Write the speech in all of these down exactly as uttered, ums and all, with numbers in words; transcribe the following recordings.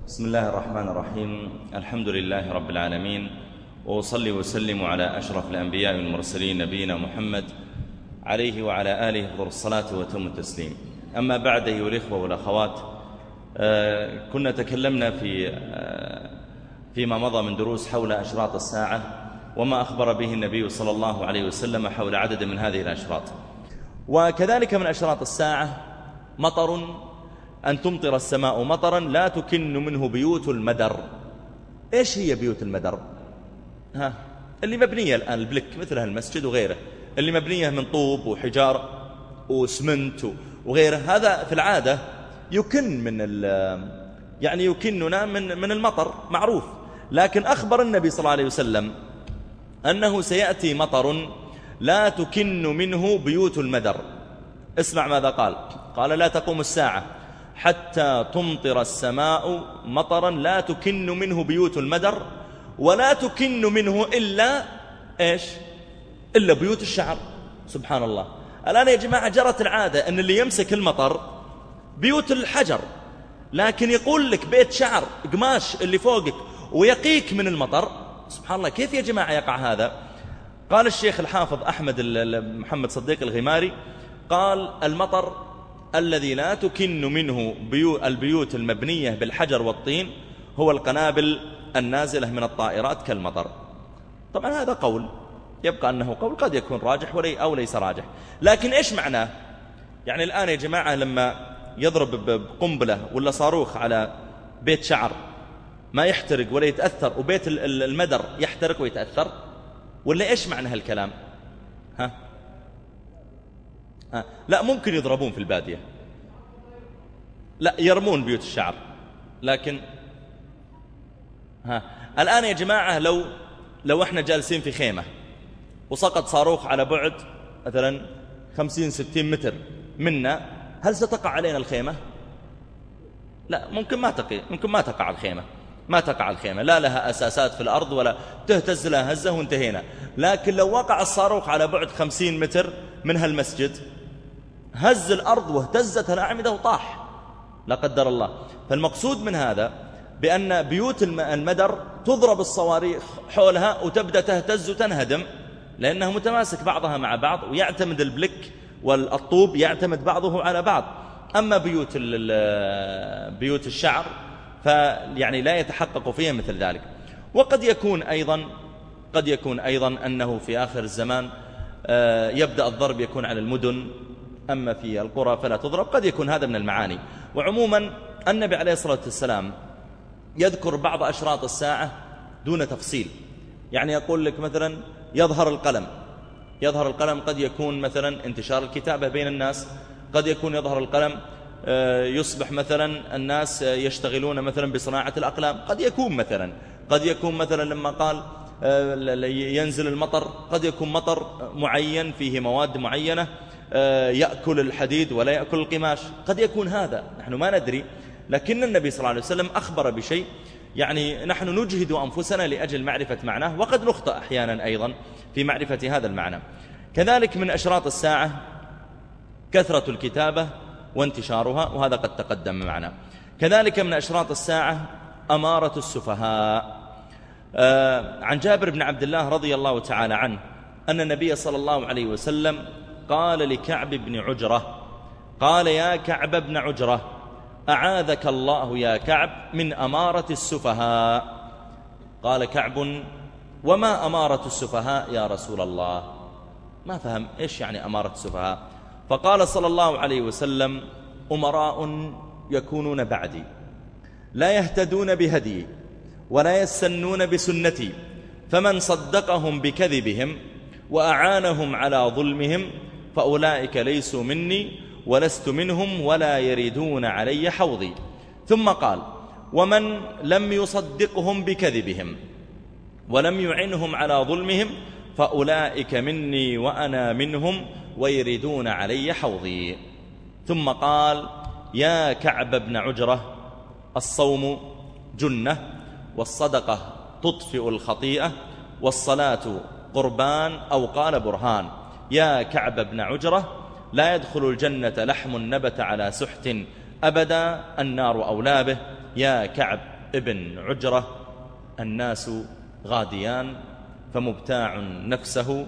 بسم الله الرحمن الرحيم. الحمد لله رب العالمين، وأصلي وسلم على أشرف الأنبياء والمرسلين نبينا محمد عليه وعلى آله أفضل الصلاة وتم التسليم. أما بعد أيها الإخوة والأخوات، آه كنا تكلمنا في آه فيما مضى من دروس حول أشراط الساعة وما أخبر به النبي صلى الله عليه وسلم حول عدد من هذه الأشراط. وكذلك من أشراط الساعة مطر، أن تمطر السماء مطرا لا تكن منه بيوت المدر. إيش هي بيوت المدر؟ ها اللي مبنية الآن البلك مثل المسجد وغيره، اللي مبنية من طوب وحجارة وسمنت وغيره، هذا في العادة يكن من يعني يكننا من من المطر معروف. لكن أخبر النبي صلى الله عليه وسلم أنه سيأتي مطر لا تكن منه بيوت المدر. اسمع ماذا قال. قال: لا تقوم الساعة حتى تمطر السماء مطرا لا تكن منه بيوت المدر، ولا تكن منه إلا إيش؟ إلا بيوت الشعر. سبحان الله. الآن يا جماعة جرت العادة أن اللي يمسك المطر بيوت الحجر، لكن يقول لك بيت شعر قماش اللي فوقك ويقيك من المطر. سبحان الله، كيف يا جماعة يقع هذا؟ قال الشيخ الحافظ أحمد محمد صديق الغماري، قال: المطر الذي لا تكن منه بيوت البيوت المبنية بالحجر والطين هو القنابل النازلة من الطائرات كالمطر. طبعا هذا قول يبقى أنه قول قد يكون راجح أو ليس راجح، لكن إيش معناه؟ يعني الآن يا جماعة لما يضرب بقنبلة ولا صاروخ على بيت شعر ما يحترق ولا يتأثر، وبيت المدر يحترق ويتأثر، ولا إيش معنى هالكلام؟ ها؟ ها؟ لا، ممكن يضربون في البادية، لا يرمون بيوت الشعر، لكن ها الآن يا جماعة لو لو احنا جالسين في خيمة وسقط صاروخ على بعد مثلا خمسين ستين متر منا، هل ستقع علينا الخيمة؟ لا، ممكن ما تقع ممكن ما تقع الخيمة ما تقع الخيمة لا لها أساسات في الأرض ولا تهتز لها هزة وانتهينا. لكن لو وقع الصاروخ على بعد خمسين متر من هالمسجد، هز الأرض واهتزت الأعمدة وطاح لا قدر الله. فالمقصود من هذا بأن بيوت المدر تضرب الصواريخ حولها وتبدأ تهتز وتنهدم، لأنها متماسك بعضها مع بعض، ويعتمد البلك والطوب يعتمد بعضه على بعض. أما بيوت بيوت الشعر فيعني لا يتحقق فيها مثل ذلك. وقد يكون أيضا قد يكون أيضا أنه في آخر الزمان يبدأ الضرب يكون على المدن، أما في القرى فلا تضرب. قد يكون هذا من المعاني. وعموما النبي عليه الصلاة والسلام يذكر بعض أشراط الساعة دون تفصيل. يعني يقول لك مثلا يظهر القلم يظهر القلم قد يكون مثلا انتشار الكتابة بين الناس، قد يكون يظهر القلم يصبح مثلا الناس يشتغلون مثلا بصناعة الأقلام، قد يكون مثلا قد يكون مثلا لما قال ينزل المطر قد يكون مطر معين فيه مواد معينة يأكل الحديد ولا يأكل القماش، قد يكون هذا، نحن ما ندري. لكن النبي صلى الله عليه وسلم أخبر بشيء، يعني نحن نجهد أنفسنا لأجل معرفة معناه، وقد نخطئ أحيانا أيضا في معرفة هذا المعنى. كذلك من أشراط الساعة كثرة الكتابة وانتشارها، وهذا قد تقدم معنا. كذلك من أشراط الساعة أمارة السفهاء. آه عن جابر بن عبد الله رضي الله تعالى عنه أن النبي صلى الله عليه وسلم قال لكعب بن عجرة، قال: يا كعب بن عجرة، أعاذك الله يا كعب من أمارة السفهاء. قال كعب: وما أمارة السفهاء يا رسول الله؟ ما فهم إيش يعني أمارة السفهاء. فقال صلى الله عليه وسلم: أمراء يكونون بعدي لا يهتدون بهدي ولا يستنون بسنتي، فمن صدقهم بكذبهم وأعانهم على ظلمهم فأولئك ليسوا مني ولست منهم ولا يردون علي حوضي. ثم قال: ومن لم يصدقهم بكذبهم ولم يعنهم على ظلمهم فأولئك مني وأنا منهم ويردون علي حوضي. ثم قال: يا كعب بن عجرة، الصوم جنة، والصدقة تطفئ الخطيئة، والصلاة قربان، أو قال برهان. يا كعب بن عجرة، لا يدخل الجنة لحم نبت على سحت أبدا، النار أولى به. يا كعب ابن عجرة الناس غاديان فمبتاع نفسه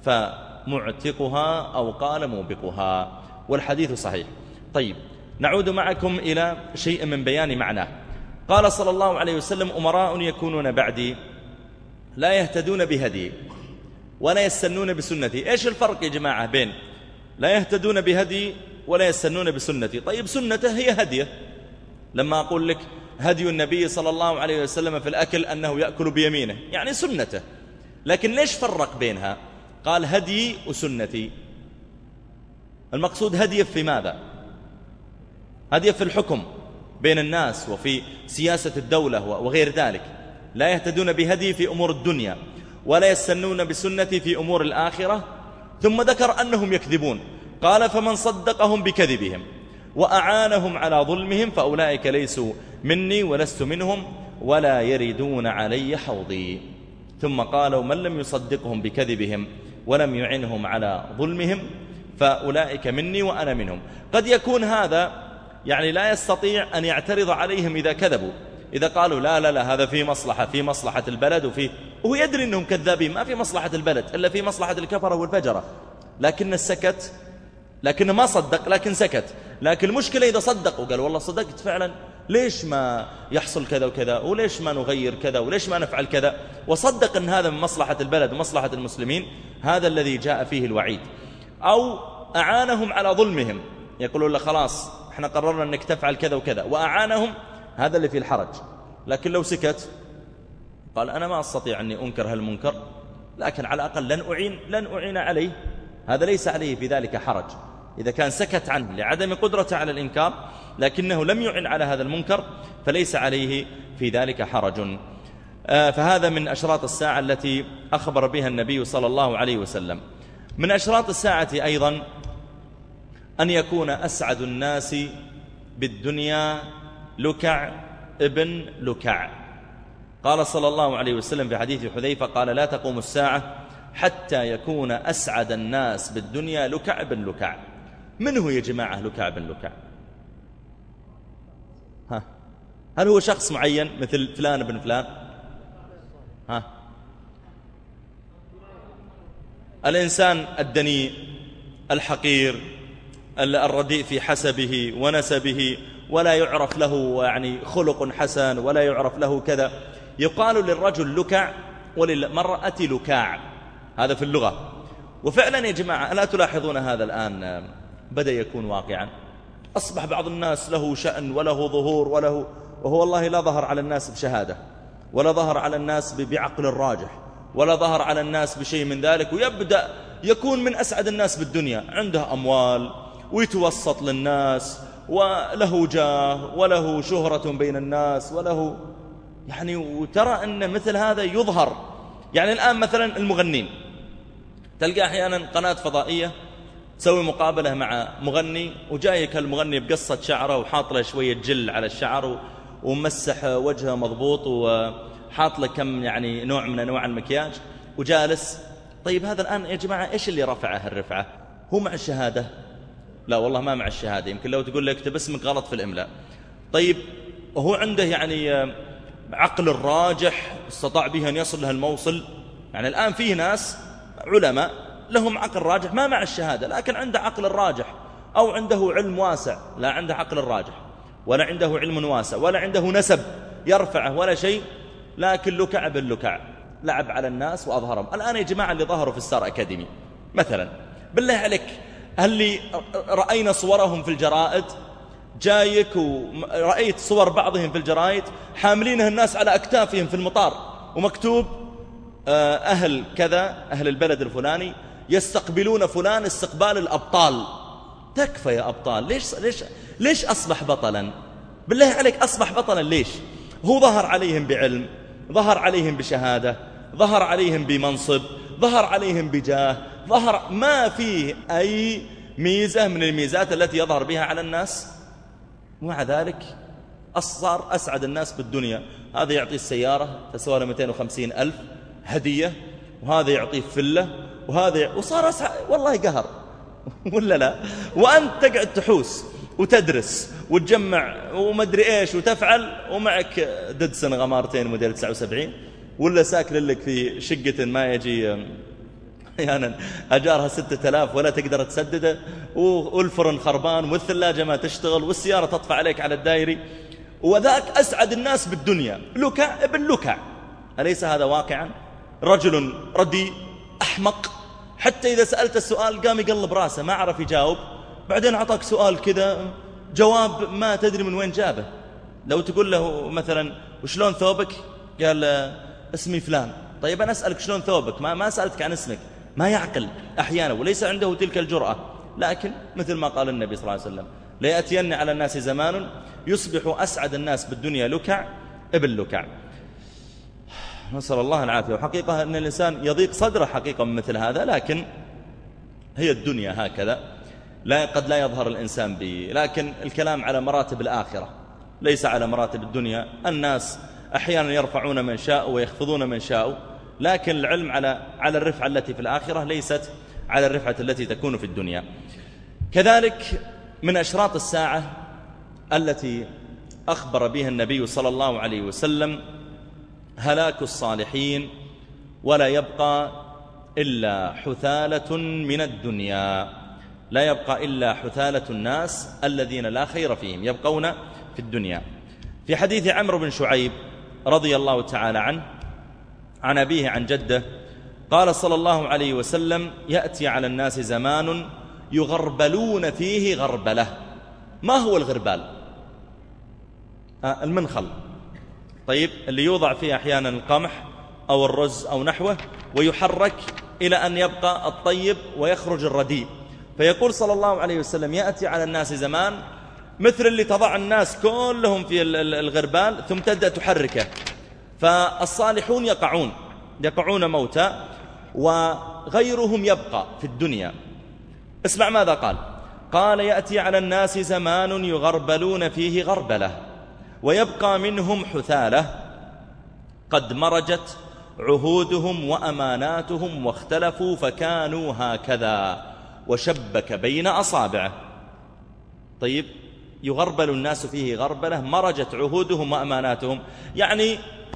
فمعتقها أو قال موبقها، والحديث صحيح. طيب نعود معكم إلى شيء من بيان معناه. قال صلى الله عليه وسلم: أمراء يكونون بعدي لا يهتدون بهدي ولا يستنون بسنتي. إيش الفرق يا جماعة بين لا يهتدون بهدي ولا يستنون بسنتي؟ طيب سنته هي هديه. لما أقول لك هدي النبي صلى الله عليه وسلم في الأكل أنه يأكل بيمينه، يعني سنته، لكن ليش فرق بينها؟ قال هدي وسنتي. المقصود هدي في ماذا؟ هدي في الحكم بين الناس وفي سياسة الدولة وغير ذلك. لا يهتدون بهدي في أمور الدنيا ولا يستنون بسنتي في أمور الآخرة. ثم ذكر أنهم يكذبون، قال: فمن صدقهم بكذبهم وأعانهم على ظلمهم فأولئك ليسوا مني ولست منهم ولا يردون علي حوضي. ثم قال: ومن لم يصدقهم بكذبهم ولم يعنهم على ظلمهم فأولئك مني وأنا منهم. قد يكون هذا يعني لا يستطيع أن يعترض عليهم إذا كذبوا، إذا قالوا لا لا لا هذا في مصلحة في مصلحة البلد وفي وهو يدري أنهم كذابين، ما في مصلحة البلد إلا في مصلحة الكفرة والفجرة، لكن السكت، لكنه ما صدق لكن سكت. لكن المشكلة إذا صدق وقال والله صدقت فعلا، ليش ما يحصل كذا وكذا، وليش ما نغير كذا، وليش ما نفعل كذا، وصدق أن هذا من مصلحة البلد ومصلحة المسلمين، هذا الذي جاء فيه الوعيد. أو أعانهم على ظلمهم، يقولون له خلاص احنا قررنا أنك تفعل كذا وكذا، وأعانهم، هذا اللي فيه الحرج. لكن لو سكت قال أنا ما أستطيع أني أنكر هالمنكر، لكن على الأقل لن أعين, لن أعين عليه، هذا ليس عليه في ذلك حرج. إذا كان سكت عنه لعدم قدرته على الإنكار لكنه لم يعن على هذا المنكر فليس عليه في ذلك حرج. آه فهذا من أشراط الساعة التي أخبر بها النبي صلى الله عليه وسلم. من أشراط الساعة أيضا أن يكون أسعد الناس بالدنيا لكع ابن لكع. قال صلى الله عليه وسلم في حديث حذيفة قال: لا تقوم الساعة حتى يكون أسعد الناس بالدنيا لكع ابن لكع. من هو يا جماعة لكع ابن لكع؟ ها؟ هل هو شخص معين مثل فلان ابن فلان؟ ها؟ الإنسان الدنيء الحقير الرديء في حسبه ونسبه، ولا يعرف له يعني خلق حسن ولا يعرف له كذا، يقال للرجل لكع وللمرأة لكاع، هذا في اللغة. وفعلا يا جماعة ألا تلاحظون هذا الآن بدأ يكون واقعا؟ أصبح بعض الناس له شأن وله ظهور وله، وهو والله لا ظهر على الناس بشهادة ولا ظهر على الناس بعقل الراجح ولا ظهر على الناس بشيء من ذلك، ويبدأ يكون من أسعد الناس بالدنيا، عنده أموال ويتوسط للناس وله جاه وله شهرة بين الناس وله يعني، وترى أن مثل هذا يظهر. يعني الآن مثلا المغنين، تلقى أحيانا قناة فضائية تسوي مقابلة مع مغني وجايك المغني بقصة شعره وحاط له شوية جل على الشعر ومسح وجهه مضبوط وحاط له كم يعني نوع من أنواع المكياج وجالس. طيب هذا الآن يا جماعة إيش اللي رفعه الرفعة؟ هو مع الشهادة؟ لا والله ما مع الشهادة، يمكن لو تقول له اكتب اسمك غلط في الإملاء. طيب وهو عنده يعني عقل الراجح استطاع به أن يصل له الموصل. يعني الآن فيه ناس علماء لهم عقل راجح ما مع الشهادة، لكن عنده عقل الراجح أو عنده علم واسع، لا عنده عقل الراجح ولا عنده علم واسع ولا عنده نسب يرفعه ولا شيء، لكن لكع باللكع لعب على الناس وأظهرهم. الآن يا جماعة اللي ظهروا في الستار أكاديمي مثلا، بالله عليك هل اللي رأينا صورهم في الجرائد جايك ورأيت صور بعضهم في الجرائد حاملينها الناس على أكتافهم في المطار ومكتوب أهل كذا أهل البلد الفلاني يستقبلون فلان استقبال الأبطال. تكفى يا أبطال، ليش, ليش, ليش أصبح بطلا؟ بالله عليك أصبح بطلا ليش؟ هو ظهر عليهم بعلم، ظهر عليهم بشهادة، ظهر عليهم بمنصب، ظهر عليهم بجاه، ظهر ما فيه أي ميزة من الميزات التي يظهر بها على الناس، ومع ذلك صار أسعد الناس بالدنيا. هذا يعطي السيارة تسوى له مئتين وخمسين ألف هدية، وهذا يعطيه فلة، وهذا ي... وصار أسعد. والله قهر ولا لا؟ وأنت تقعد تحوس وتدرس وتجمع ومدري إيش وتفعل، ومعك ددسن غمارتين موديل تسعة وسبعين، ولا ساكن لك في شقة ما يجي أحيانا أجارها ستة آلاف ولا تقدر تسدده، والفرن خربان والثلاجة ما تشتغل والسيارة تطفى عليك على الدائري، وذاك أسعد الناس بالدنيا، لكع ابن لكع. أليس هذا واقعا؟ رجل رديء أحمق، حتى إذا سألت السؤال قام يقلب راسه ما عرف يجاوب، بعدين عطاك سؤال كذا جواب ما تدري من وين جابه. لو تقول له مثلا وشلون ثوبك؟ قال اسمي فلان. طيب أنا أسألك شلون ثوبك، ما, ما سألتك عن اسمك. ما يعقل أحيانا وليس عنده تلك الجرأة. لكن مثل ما قال النبي صلى الله عليه وسلم ليأتين على الناس زمان يصبح أسعد الناس بالدنيا لكع ابن لكع. نسأل الله العافية. وحقيقة أن الإنسان يضيق صدره حقيقة من مثل هذا، لكن هي الدنيا هكذا، لا قد لا يظهر الإنسان به. لكن الكلام على مراتب الآخرة ليس على مراتب الدنيا. الناس أحيانا يرفعون من شاء ويخفضون من شاء، لكن العلم على على الرفعة التي في الآخرة ليست على الرفعة التي تكون في الدنيا. كذلك من أشراط الساعة التي أخبر بها النبي صلى الله عليه وسلم هلاك الصالحين، ولا يبقى إلا حثالة من الدنيا. لا يبقى إلا حثالة الناس الذين لا خير فيهم، يبقون في الدنيا. في حديث عمرو بن شعيب رضي الله تعالى عنه عن أبيه عن جده قال صلى الله عليه وسلم يأتي على الناس زمان يغربلون فيه غربلة. ما هو الغربال؟ آه المنخل. طيب اللي يوضع فيه أحيانا القمح أو الرز أو نحوه ويحرك إلى أن يبقى الطيب ويخرج الرديء. فيقول صلى الله عليه وسلم يأتي على الناس زمان مثل اللي تضع الناس كلهم في الغربال ثم تبدأ تحركه، فالصالحون يقعون يقعون موتى وغيرهم يبقى في الدنيا. اسمع ماذا قال. قال يأتي على الناس زمان يغربلون فيه غربلة ويبقى منهم حثالة قد مرجت عهودهم وأماناتهم واختلفوا فكانوا هكذا وشبك بين أصابعه. طيب يغربل الناس فيه غربلة مرجت عهودهم وأماناتهم، يعني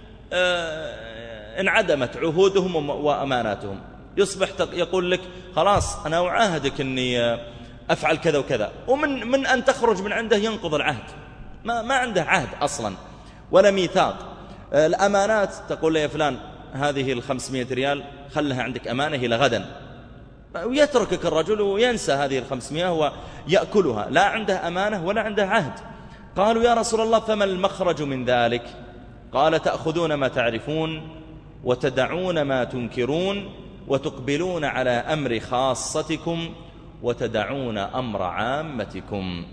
آه انعدمت عهودهم وأماناتهم. يصبح يقول لك خلاص أنا أعاهدك أني أفعل كذا وكذا، ومن من أن تخرج من عنده ينقض العهد، ما, ما عنده عهد أصلا ولا ميثاق. الأمانات تقول له يا فلان هذه الخمسمائة ريال خلها عندك أمانة إلى غدا، ويتركك الرجل وينسى هذه الخمسمائة ويأكلها، لا عنده أمانة ولا عنده عهد. قالوا يا رسول الله فما المخرج من ذلك؟ قال تأخذون ما تعرفون وتدعون ما تنكرون وتقبلون على أمر خاصتكم وتدعون أمر عامتكم.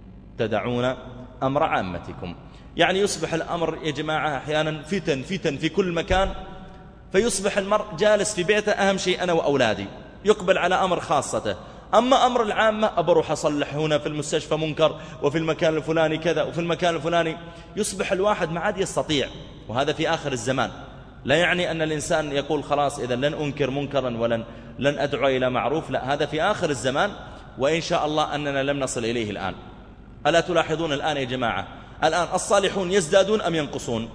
تدعون أمر عامتكم يعني يصبح الأمر يا جماعة أحيانا فتن فتن في كل مكان، فيصبح المرء جالس في بيته أهم شيء أنا وأولادي، يقبل على أمر خاصته. أما أمر العامة أبروح أصلح هنا في المستشفى منكر وفي المكان الفلاني كذا وفي المكان الفلاني، يصبح الواحد ما عاد يستطيع. وهذا في آخر الزمان. لا يعني أن الإنسان يقول خلاص إذا لن أنكر منكرا ولن لن أدعو إلى معروف، لا، هذا في آخر الزمان، وإن شاء الله أننا لم نصل إليه الآن. ألا تلاحظون الآن يا جماعة الآن الصالحون يزدادون أم ينقصون؟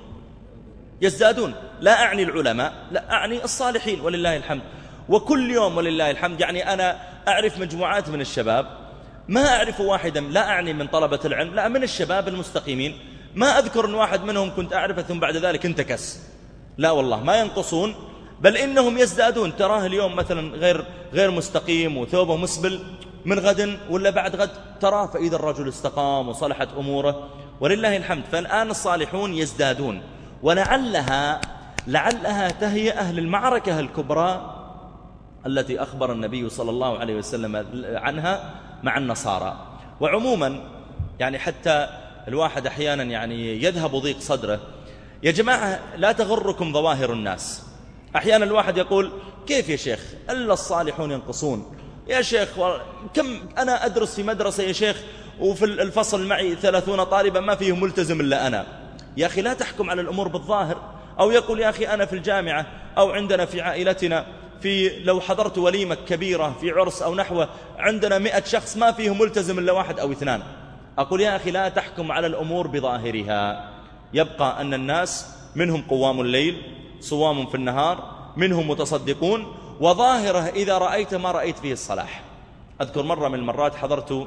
يزدادون. لا أعني العلماء، لا أعني الصالحين ولله الحمد. وكل يوم ولله الحمد يعني أنا أعرف مجموعات من الشباب، ما أعرف واحدا، لا أعني من طلبة العلم، لا، من الشباب المستقيمين، ما أذكر أن واحد منهم كنت أعرفه ثم بعد ذلك انتكس. لا والله ما ينقصون، بل إنهم يزدادون. تراه اليوم مثلا غير غير مستقيم وثوبه مسبل، من غد ولا بعد غد تراه فإذا الرجل استقام وصلحت أموره ولله الحمد. فالآن الصالحون يزدادون، ولعلها لعلها تهي أهل المعركة الكبرى التي أخبر النبي صلى الله عليه وسلم عنها مع النصارى. وعموما يعني حتى الواحد أحيانا يعني يذهب ضيق صدره. يا جماعة لا تغركم ظواهر الناس. أحيانا الواحد يقول كيف يا شيخ إلا الصالحون ينقصون؟ يا شيخ كم أنا أدرس في مدرسة يا شيخ وفي الفصل معي ثلاثون طالبا ما فيهم ملتزم إلا أنا. يا أخي لا تحكم على الأمور بالظاهر. أو يقول يا أخي أنا في الجامعة أو عندنا في عائلتنا في لو حضرت وليمة كبيرة في عرس أو نحوه عندنا مئة شخص ما فيهم ملتزم إلا واحد أو اثنان. أقول يا أخي لا تحكم على الأمور بظاهرها، يبقى أن الناس منهم قوام الليل صوام في النهار، منهم متصدقون، وظاهره إذا رأيت ما رأيت فيه الصلاح. أذكر مرة من المرات حضرت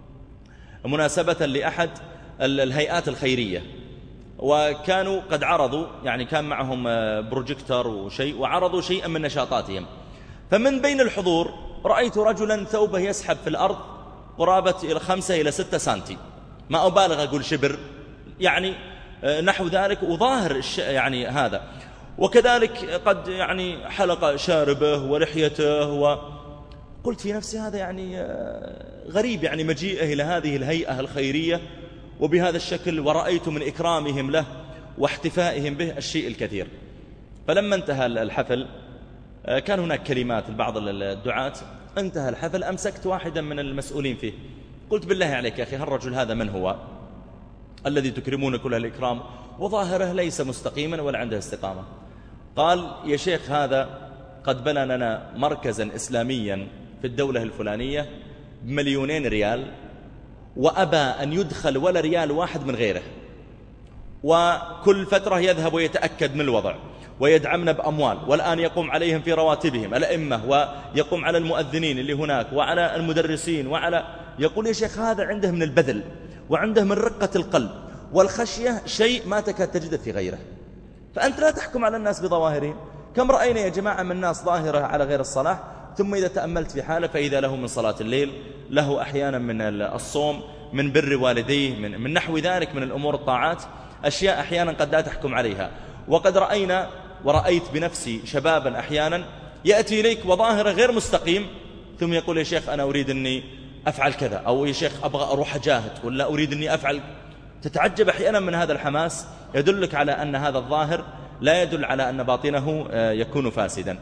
مناسبة لأحد الهيئات الخيرية، وكانوا قد عرضوا، يعني كان معهم بروجيكتور وشيء، وعرضوا شيئا من نشاطاتهم. فمن بين الحضور رأيت رجلا ثوبه يسحب في الأرض قرابة إلى خمسة إلى ستة سنتي، ما أبالغ أقول شبر، يعني نحو ذلك، وظاهر يعني هذا. وكذلك قد يعني حلق شاربه ولحيته، وقلت في نفسي هذا يعني غريب، يعني مجيئه إلى هذه الهيئة الخيرية وبهذا الشكل، ورأيت من إكرامهم له واحتفائهم به الشيء الكثير. فلما انتهى الحفل كان هناك كلمات لبعض الدعاة، انتهى الحفل أمسكت واحدا من المسؤولين فيه، قلت بالله عليك يا أخي هالرجل هذا من هو الذي تكرمون كل الإكرام وظاهره ليس مستقيما ولا عنده استقامة؟ قال يا شيخ هذا قد بنى لنا مركزا إسلاميا في الدولة الفلانية بمليونين ريال، وأبى أن يدخل ولا ريال واحد من غيره، وكل فترة يذهب ويتأكد من الوضع ويدعمنا بأموال، والآن يقوم عليهم في رواتبهم الأئمة، ويقوم على المؤذنين اللي هناك وعلى المدرسين وعلى. يقول يا شيخ هذا عنده من البذل وعنده من رقة القلب والخشية شيء ما تكاد تجده في غيره. فأنت لا تحكم على الناس بظواهرهم. كم رأينا يا جماعة من ناس ظاهرة على غير الصلاح، ثم إذا تأملت في حاله فإذا له من صلاة الليل، له أحيانا من الصوم، من بر والديه، من, من نحو ذلك من الأمور الطاعات، أشياء أحيانا قد لا تحكم عليها. وقد رأينا ورأيت بنفسي شبابا أحيانا يأتي إليك وظاهره غير مستقيم، ثم يقول يا شيخ أنا أريد أني أفعل كذا، أو يا شيخ أبغى أروح أجاهد، ولا أريد أني أفعل. تتعجب أحيانا من هذا الحماس، يدلك على أن هذا الظاهر لا يدل على أن باطنه يكون فاسدا.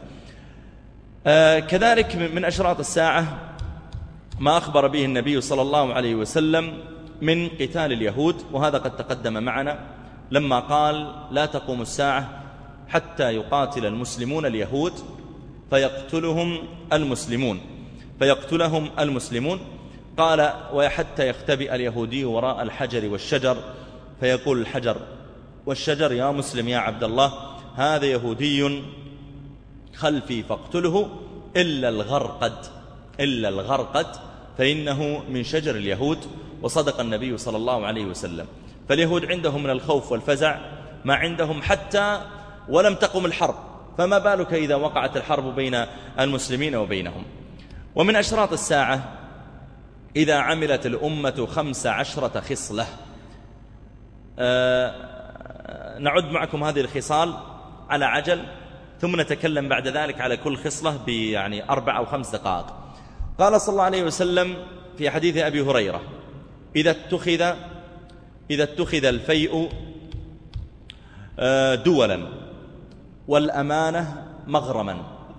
كذلك من أشراط الساعة ما أخبر به النبي صلى الله عليه وسلم من قتال اليهود، وهذا قد تقدم معنا لما قال لا تقوم الساعة حتى يقاتل المسلمون اليهود فيقتلهم المسلمون فيقتلهم المسلمون قال وحتى يختبئ اليهودي وراء الحجر والشجر فيقول الحجر والشجر يا مسلم يا عبد الله هذا يهودي خلفي فاقتله إلا الغرقد إلا الغرقد فإنه من شجر اليهود. وصدق النبي صلى الله عليه وسلم. فاليهود عندهم من الخوف والفزع ما عندهم حتى ولم تقم الحرب، فما بالك إذا وقعت الحرب بين المسلمين وبينهم. ومن أشراط الساعة إذا عملت الأمة خمس عشرة خصلة. أه نعد معكم هذه الخصال على عجل، ثم نتكلم بعد ذلك على كل خصلة بيعني أربع أو خمس دقائق. قال صلى الله عليه وسلم في حديث أبي هريرة إذا اتخذ إذا اتخذ الفيء دولا والأمانة مغرما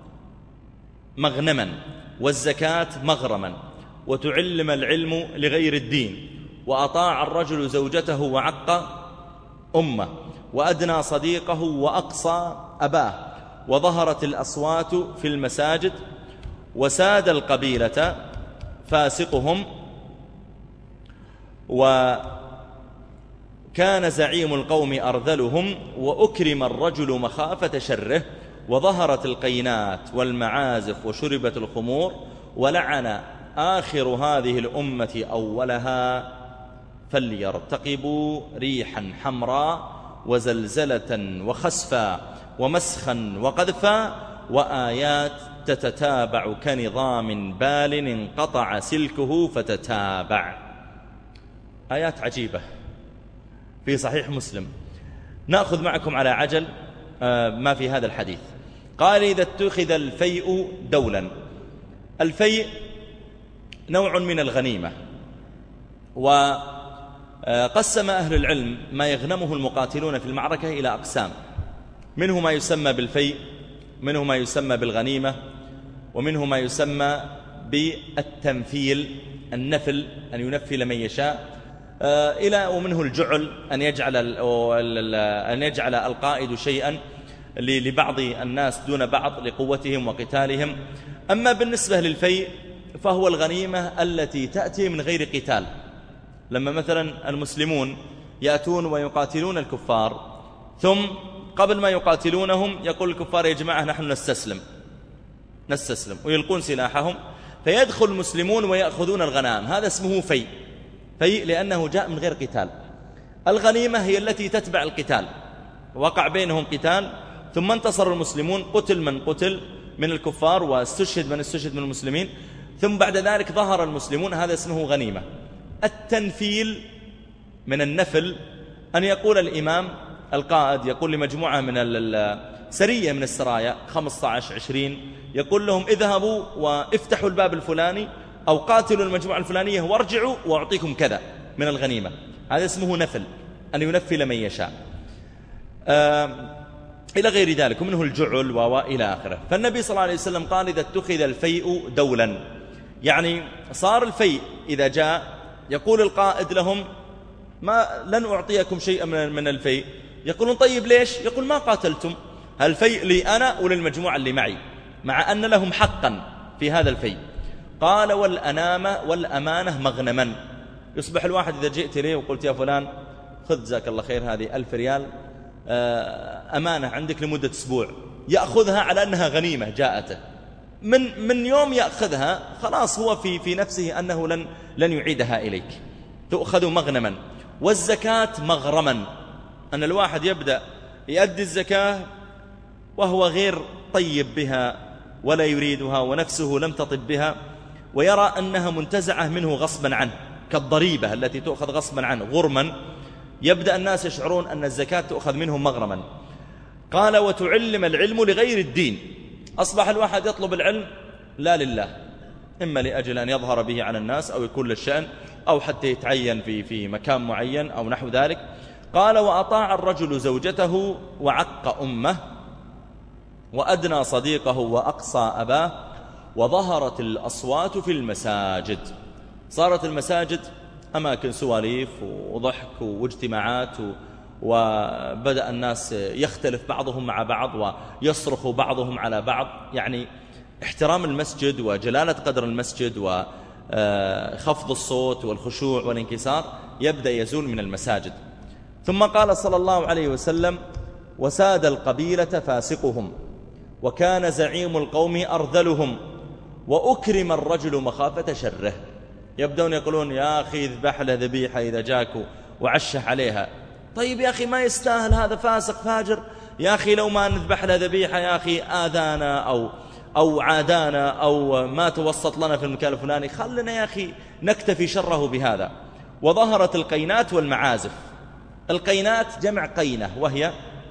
مغنما والزكاة مغرما وتعلم العلم لغير الدين وأطاع الرجل زوجته وعق أمه وأدنى صديقه وأقصى أباه وظهرت الأصوات في المساجد وساد القبيلة فاسقهم وكان زعيم القوم أرذلهم وأكرم الرجل مخافة شره وظهرت القينات والمعازف وشربت الخمور ولعن آخر هذه الأمة أولها فليرتقبوا ريحا حمراء وزلزلة وخسفا ومسخا وقذفا وآيات تتتابع كنظام بال انقطع سلكه فتتابع. آيات عجيبة في صحيح مسلم. نأخذ معكم على عجل ما في هذا الحديث. قال إذا اتخذ الفيء دولا. الفيء نوع من الغنيمة، وقسم أهل العلم ما يغنمه المقاتلون في المعركة إلى أقسام، منه ما يسمى بالفيء، منه ما يسمى بالغنيمة، ومنه ما يسمى بالتنفيل النفل أن ينفل من يشاء، إلى ومنه الجعل أن يجعل أن يجعل القائد شيئا لبعض الناس دون بعض لقوتهم وقتالهم. أما بالنسبة للفيء فهو الغنيمة التي تأتي من غير قتال، لما مثلا المسلمون يأتون ويقاتلون الكفار، ثم قبل ما يقاتلونهم يقول الكفار يا جماعة نحن نستسلم نستسلم ويلقون سلاحهم، فيدخل المسلمون ويأخذون الغنائم. هذا اسمه فيء، فيء لأنه جاء من غير قتال. الغنيمة هي التي تتبع القتال، وقع بينهم قتال ثم انتصر المسلمون، قتل من قتل من الكفار واستشهد من استشهد من المسلمين، ثم بعد ذلك ظهر المسلمون، هذا اسمه غنيمة. التنفيل من النفل أن يقول الإمام القائد يقول لمجموعة من السرية من السرايا خمسة عشر عشرين، يقول لهم اذهبوا وافتحوا الباب الفلاني أو قاتلوا المجموعة الفلانية وارجعوا وأعطيكم كذا من الغنيمة. هذا اسمه نفل، أن ينفل من يشاء إلى غير ذلك، ومنه الجعل وإلى آخره. فالنبي صلى الله عليه وسلم قال إذا اتخذ الفيء دولا، يعني صار الفيء إذا جاء يقول القائد لهم ما لن أعطيكم شيئا من الفيء، يقولون طيب ليش؟ يقول ما قاتلتم، الفيء لي أنا وللمجموعة اللي معي، مع أن لهم حقا في هذا الفيء. قال والأنامة والأمانة مغنما، يصبح الواحد إذا جئت إليه وقلت يا فلان خذ جزاك الله خير هذه ألف ريال أمانة عندك لمدة أسبوع، يأخذها على أنها غنيمة جاءته، من من يوم يأخذها خلاص هو في في نفسه أنه لن لن يعيدها إليك، تأخذ مغنما. والزكاة مغرما، أن الواحد يبدأ يؤدي الزكاة وهو غير طيب بها ولا يريدها ونفسه لم تطب بها، ويرى أنها منتزعة منه غصبا عنه، كالضريبة التي تؤخذ غصبا عنه غرما، يبدأ الناس يشعرون أن الزكاة تؤخذ منهم مغرما. قال وتعلم العلم لغير الدين، أصبح الواحد يطلب العلم لا لله، إما لأجل أن يظهر به على الناس أو يكون للشأن أو حتى يتعين في في مكان معين أو نحو ذلك. قال وأطاع الرجل زوجته وعق أمه وأدنى صديقه وأقصى أباه وظهرت الأصوات في المساجد. صارت المساجد أماكن سواليف وضحك واجتماعات، وبدأ الناس يختلف بعضهم مع بعض ويصرخ بعضهم على بعض، يعني احترام المسجد وجلالة قدر المسجد وخفض الصوت والخشوع والانكسار يبدأ يزول من المساجد. ثم قال صلى الله عليه وسلم وساد القبيلة فاسقهم وكان زعيم القوم أرذلهم وأكرم الرجل مخافة شره. يبدأون يقولون يا أخي اذبح له ذبيحة إذا جاك وعشه عليها، طيب يا أخي ما يستاهل هذا فاسق فاجر، يا أخي لو ما نذبح له ذبيحة يا أخي آذانا أو أو عادانا أو ما توسط لنا في المكان الفلاني، خلنا يا أخي نكتفي شره بهذا. وظهرت القينات والمعازف. القينات جمع قينة وهي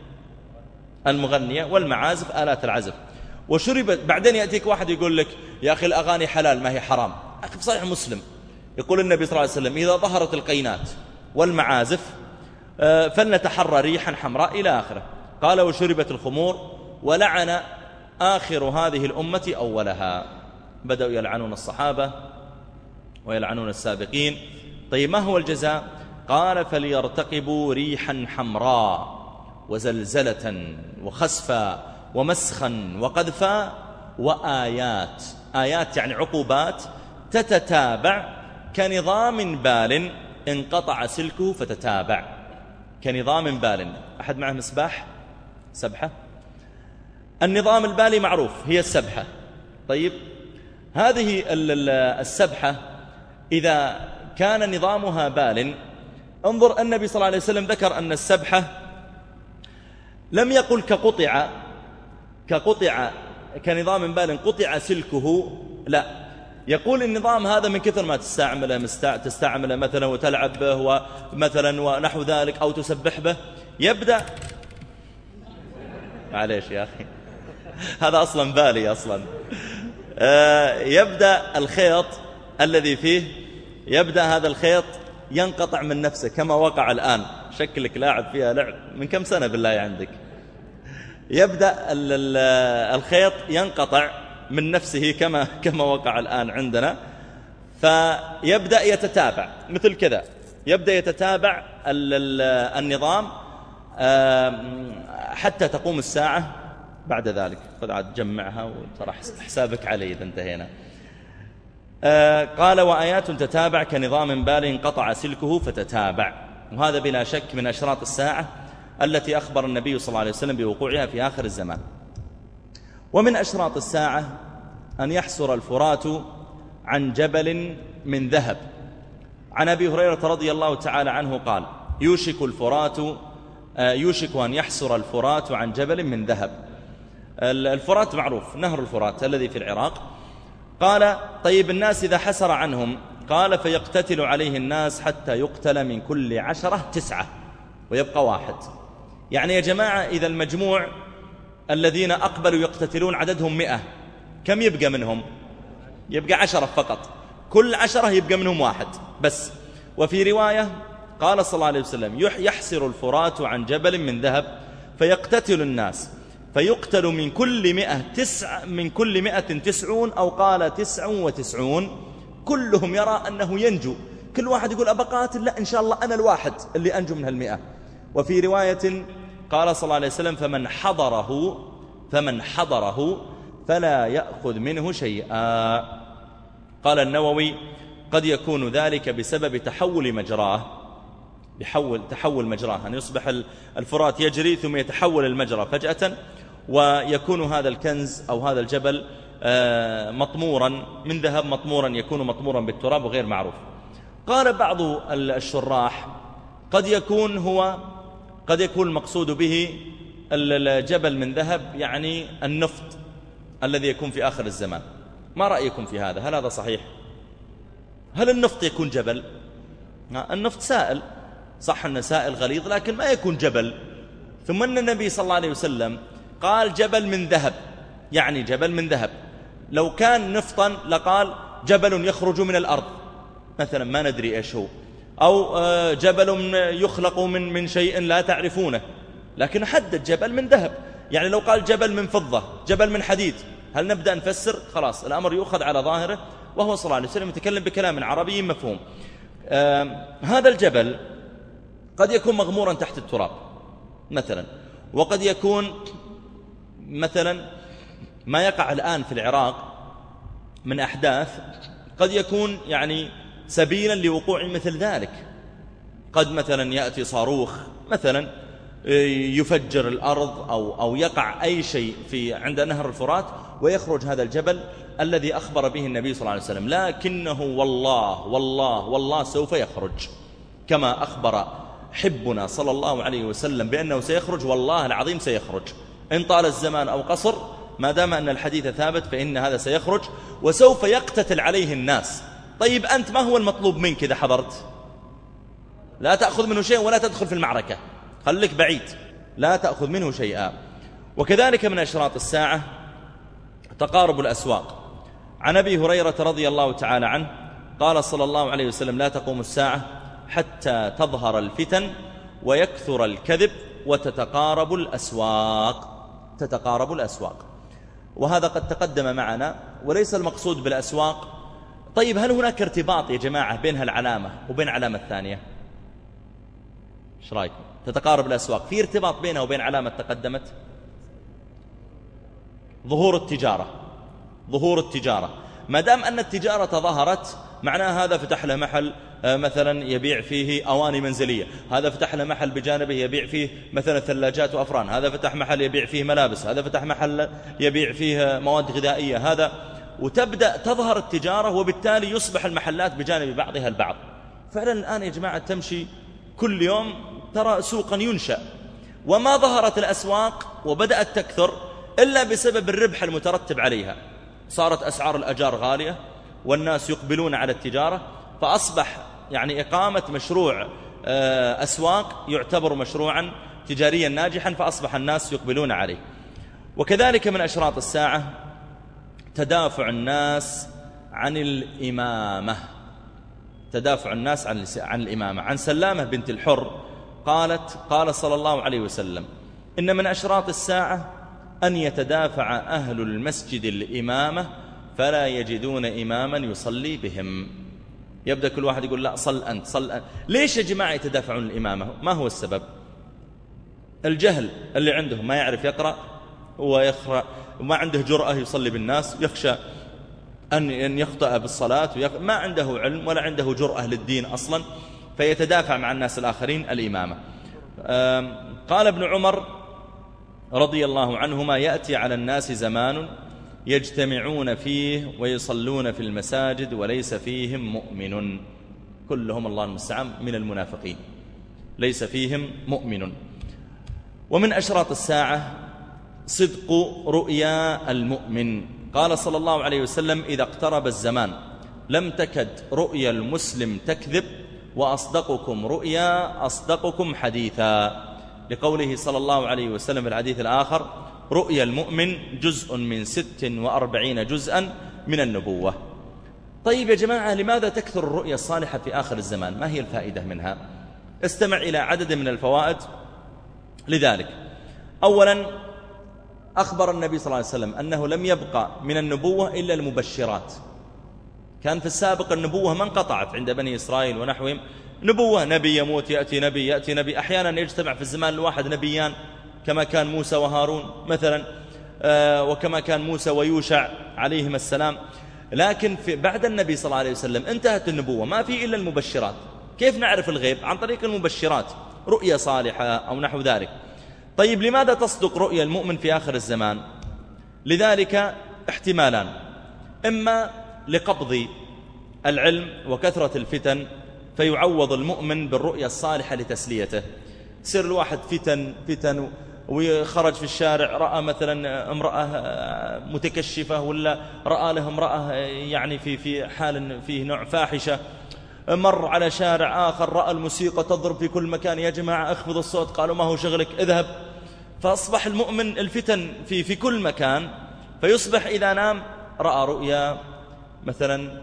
المغنية، والمعازف آلات العزف. وشربت. بعدين يأتيك واحد يقول لك يا أخي الأغاني حلال ما هي حرام. أخي في صحيح مسلم يقول النبي صلى الله عليه وسلم إذا ظهرت القينات والمعازف فلنتحرى ريحا حمراء إلى آخره. قال وشربت الخمور ولعن آخر هذه الأمة أولها. بدأوا يلعنون الصحابة ويلعنون السابقين. طيب ما هو الجزاء؟ قال فليرتقبوا ريحا حمراء وزلزلة وخسفا ومسخا وقذفا وآيات. آيات يعني عقوبات تتتابع كنظام بال انقطع سلكه فتتابع. كنظام بال. أحد معه مصباح سبحة؟ النظام البالي معروف هي السبحة. طيب هذه السبحة إذا كان نظامها بال، انظر النبي صلى الله عليه وسلم ذكر أن السبحة لم يقل كقطع كقطع كنظام بال قطع سلكه، لا، يقول النظام هذا من كثر ما تستعمله تستعمله مثلا وتلعب به ومثلا ونحو ذلك أو تسبح به يبدأ معليش يا أخي هذا أصلا بالي أصلا يبدأ الخيط الذي فيه يبدأ هذا الخيط ينقطع من نفسه كما وقع الآن. شكلك لاعب فيها لعب من كم سنة بالله عندك. يبدأ الخيط ينقطع من نفسه كما كما وقع الآن عندنا، فيبدأ يتتابع مثل كذا، يبدأ يتتابع النظام حتى تقوم الساعة. بعد ذلك خذ عاد تجمعها وترى حسابك علي إذا انتهينا. آه قال وآيات تتابع كنظام بال انقطع سلكه فتتابع. وهذا بلا شك من أشراط الساعة التي أخبر النبي صلى الله عليه وسلم بوقوعها في آخر الزمان. ومن أشراط الساعة أن يحسر الفرات عن جبل من ذهب. عن أبي هريرة رضي الله تعالى عنه قال يوشك الفرات يوشك أن يحسر الفرات عن جبل من ذهب. الفرات معروف، نهر الفرات الذي في العراق. قال طيب الناس إذا حسر عنهم، قال فيقتتل عليه الناس حتى يقتل من كل عشرة تسعة ويبقى واحد. يعني يا جماعة إذا المجموع الذين أقبلوا يقتتلون عددهم مئة، كم يبقى منهم؟ يبقى عشرة فقط، كل عشرة يبقى منهم واحد بس. وفي رواية قال صلى الله عليه وسلم يحسر الفرات عن جبل من ذهب فيقتتل الناس فيقتل من كل مئة تسع من كل مئة تسعون، أو قال تسع وتسعون، كلهم يرى أنه ينجو. كل واحد يقول أبقاتل، لا إن شاء الله أنا الواحد اللي أنجو من هالمئة. وفي رواية قال صلى الله عليه وسلم فمن حضره فمن حضره فلا يأخذ منه شيئا. قال النووي قد يكون ذلك بسبب تحول مجراه، بحول تحول مجراه أن يصبح الفرات يجري ثم يتحول المجرى فجأة، ويكون هذا الكنز أو هذا الجبل مطمورا من ذهب، مطمورا يكون مطمورا بالتراب وغير معروف. قال بعض الشراح قد يكون هو قد يكون المقصود به الجبل من ذهب يعني النفط الذي يكون في آخر الزمان. ما رأيكم في هذا؟ هل هذا صحيح؟ هل النفط يكون جبل؟ النفط سائل، صح أنه سائل غليظ لكن ما يكون جبل. ثم أن النبي صلى الله عليه وسلم قال جبل من ذهب، يعني جبل من ذهب. لو كان نفطا لقال جبل يخرج من الأرض مثلا، ما ندري إيش هو، أو جبل يخلق من من شيء لا تعرفونه، لكن حدد جبل من ذهب. يعني لو قال جبل من فضة، جبل من حديد، هل نبدأ نفسر؟ خلاص الأمر يؤخذ على ظاهره، وهو صلى الله عليه وسلم يتكلم بكلام عربي مفهوم. هذا الجبل قد يكون مغمورا تحت التراب مثلا، وقد يكون مثلا ما يقع الآن في العراق من أحداث قد يكون يعني سبيلا لوقوع مثل ذلك. قد مثلا يأتي صاروخ مثلا يفجر الأرض، أو, أو يقع أي شيء في عند نهر الفرات ويخرج هذا الجبل الذي أخبر به النبي صلى الله عليه وسلم. لكنه والله والله والله سوف يخرج كما أخبر حبنا صلى الله عليه وسلم بأنه سيخرج. والله العظيم سيخرج إن طال الزمان أو قصر، ما دام أن الحديث ثابت فإن هذا سيخرج وسوف يقتتل عليه الناس. طيب أنت ما هو المطلوب منك إذا حضرت؟ لا تأخذ منه شيء ولا تدخل في المعركة، خليك بعيد، لا تأخذ منه شيئا. وكذلك من أشراط الساعة تقارب الأسواق. عن أبي هريرة رضي الله تعالى عنه قال صلى الله عليه وسلم لا تقوم الساعة حتى تظهر الفتن ويكثر الكذب وتتقارب الأسواق. تتقارب الأسواق، وهذا قد تقدم معنا، وليس المقصود بالأسواق. طيب هل هناك ارتباط يا جماعة بين هالعلامة وبين علامة الثانية؟ ايش رايكم؟ تتقارب الأسواق، في ارتباط بينها وبين علامة تقدمت؟ ظهور التجارة. ظهور التجارة، ما دام أن التجارة ظهرت معناه هذا فتح له محل مثلا يبيع فيه أواني منزلية، هذا فتح له محل بجانبه يبيع فيه مثلا ثلاجات وأفران، هذا فتح محل يبيع فيه ملابس، هذا فتح محل يبيع فيه مواد غذائية، هذا، وتبدأ تظهر التجارة، وبالتالي يصبح المحلات بجانب بعضها البعض. فعلا الآن يا جماعة تمشي كل يوم ترى سوقا ينشأ، وما ظهرت الأسواق وبدأت تكثر إلا بسبب الربح المترتب عليها. صارت أسعار الأجار غالية والناس يقبلون على التجارة، فأصبح يعني إقامة مشروع أسواق يعتبر مشروعا تجاريا ناجحا، فأصبح الناس يقبلون عليه. وكذلك من أشراط الساعة تدافع الناس عن الإمامة. تدافع الناس عن عن الإمامة. عن سلامة بنت الحر قالت قال صلى الله عليه وسلم إن من أشراط الساعة أن يتدافع أهل المسجد الإمامة فلا يجدون إماما يصلي بهم. يبدأ كل واحد يقول لا صل أنت صل أنت. ليش يا جماعة يتدافعون الإمامة؟ ما هو السبب؟ الجهل اللي عندهم، ما يعرف يقرأ ويقرأ وما عنده جرأة يصلي بالناس، يخشى أن يخطئ بالصلاة ويخ... ما عنده علم ولا عنده جرأة للدين أصلا، فيتدافع مع الناس الآخرين الإمامة. قال ابن عمر رضي الله عنهما: يأتي على الناس زمان يجتمعون فيه ويصلون في المساجد وليس فيهم مؤمن، كلهم الله المستعان من المنافقين، ليس فيهم مؤمن. ومن أشراط الساعة صدق رؤيا المؤمن. قال صلى الله عليه وسلم: إذا اقترب الزمان لم تكد رؤيا المسلم تكذب، وأصدقكم رؤيا أصدقكم حديثا، لقوله صلى الله عليه وسلم في الحديث الآخر: رؤيا المؤمن جزء من ست وأربعين جزءا من النبوة. طيب يا جماعة، لماذا تكثر الرؤيا الصالحة في آخر الزمان؟ ما هي الفائدة منها؟ استمع إلى عدد من الفوائد لذلك. أولا، أخبر النبي صلى الله عليه وسلم أنه لم يبقى من النبوة إلا المبشرات. كان في السابق النبوة ما انقطعت عند بني إسرائيل ونحوهم، نبوة نبي يموت يأتي نبي يأتي نبي، أحيانا يجتمع في الزمان الواحد نبيان كما كان موسى وهارون مثلا، وكما كان موسى ويوشع عليهم السلام. لكن في بعد النبي صلى الله عليه وسلم انتهت النبوة، ما في إلا المبشرات. كيف نعرف الغيب؟ عن طريق المبشرات، رؤيا صالحة أو نحو ذلك. طيب لماذا تصدق رؤيا المؤمن في آخر الزمان؟ لذلك احتمالان: إما لقبض العلم وكثرة الفتن فيعوض المؤمن بالرؤيا الصالحة لتسليته. سر الواحد فتن فتن وخرج في الشارع رأى مثلا امرأة متكشفة، ولا رأى له امرأة يعني في في حال فيه نوع فاحشة، مر على شارع آخر رأى الموسيقى تضرب في كل مكان، يا جماعة اخفض الصوت، قالوا ما هو شغلك اذهب. فأصبح المؤمن الفتن في في كل مكان، فيصبح إذا نام رأى رؤيا مثلا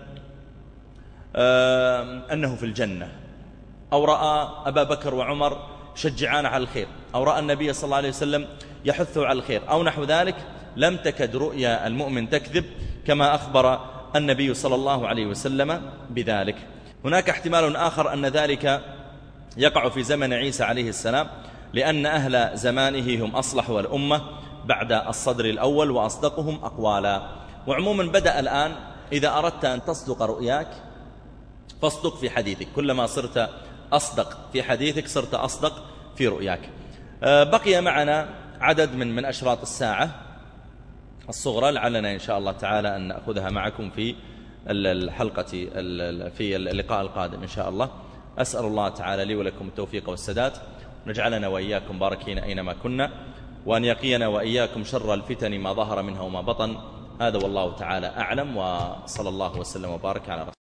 أنه في الجنة، أو رأى أبا بكر وعمر شجعان على الخير، أو رأى النبي صلى الله عليه وسلم يحثه على الخير أو نحو ذلك. لم تكد رؤيا المؤمن تكذب، كما أخبر النبي صلى الله عليه وسلم بذلك. هناك احتمال آخر أن ذلك يقع في زمن عيسى عليه السلام، لأن أهل زمانه هم أصلحوا الأمة بعد الصدر الأول وأصدقهم أقوالا. وعموما بدأ الآن إذا أردت أن تصدق رؤياك فاصدق في حديثك، كلما صرت أصدق في حديثك صرت أصدق في رؤياك. بقي معنا عدد من من أشراط الساعة الصغرى، لعلنا إن شاء الله تعالى أن نأخذها معكم في الحلقة في اللقاء القادم إن شاء الله. أسأل الله تعالى لي ولكم التوفيق والسداد، ونجعلنا وإياكم باركين أينما كنا، وأن يقينا وإياكم شر الفتن ما ظهر منها وما بطن. هذا والله تعالى أعلم، وصلى الله وسلم وبارك على رسول